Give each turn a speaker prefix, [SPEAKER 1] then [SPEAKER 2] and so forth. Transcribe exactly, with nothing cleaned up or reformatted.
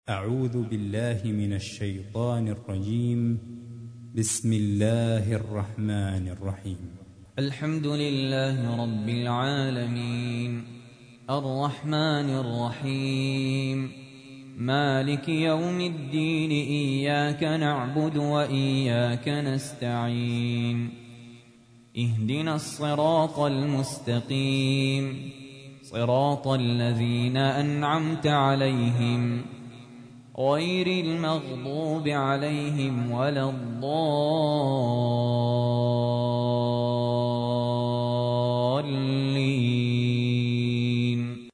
[SPEAKER 1] أعوذ بالله من الشيطان الرجيم. بسم الله الرحمن الرحيم.
[SPEAKER 2] الحمد لله رب العالمين، الرحمن الرحيم، مالك يوم الدين، إياك نعبد وإياك نستعين، اهدنا الصراط المستقيم، صراط الذين أنعمت عليهم غير المغضوب عليهم ولا الضالين.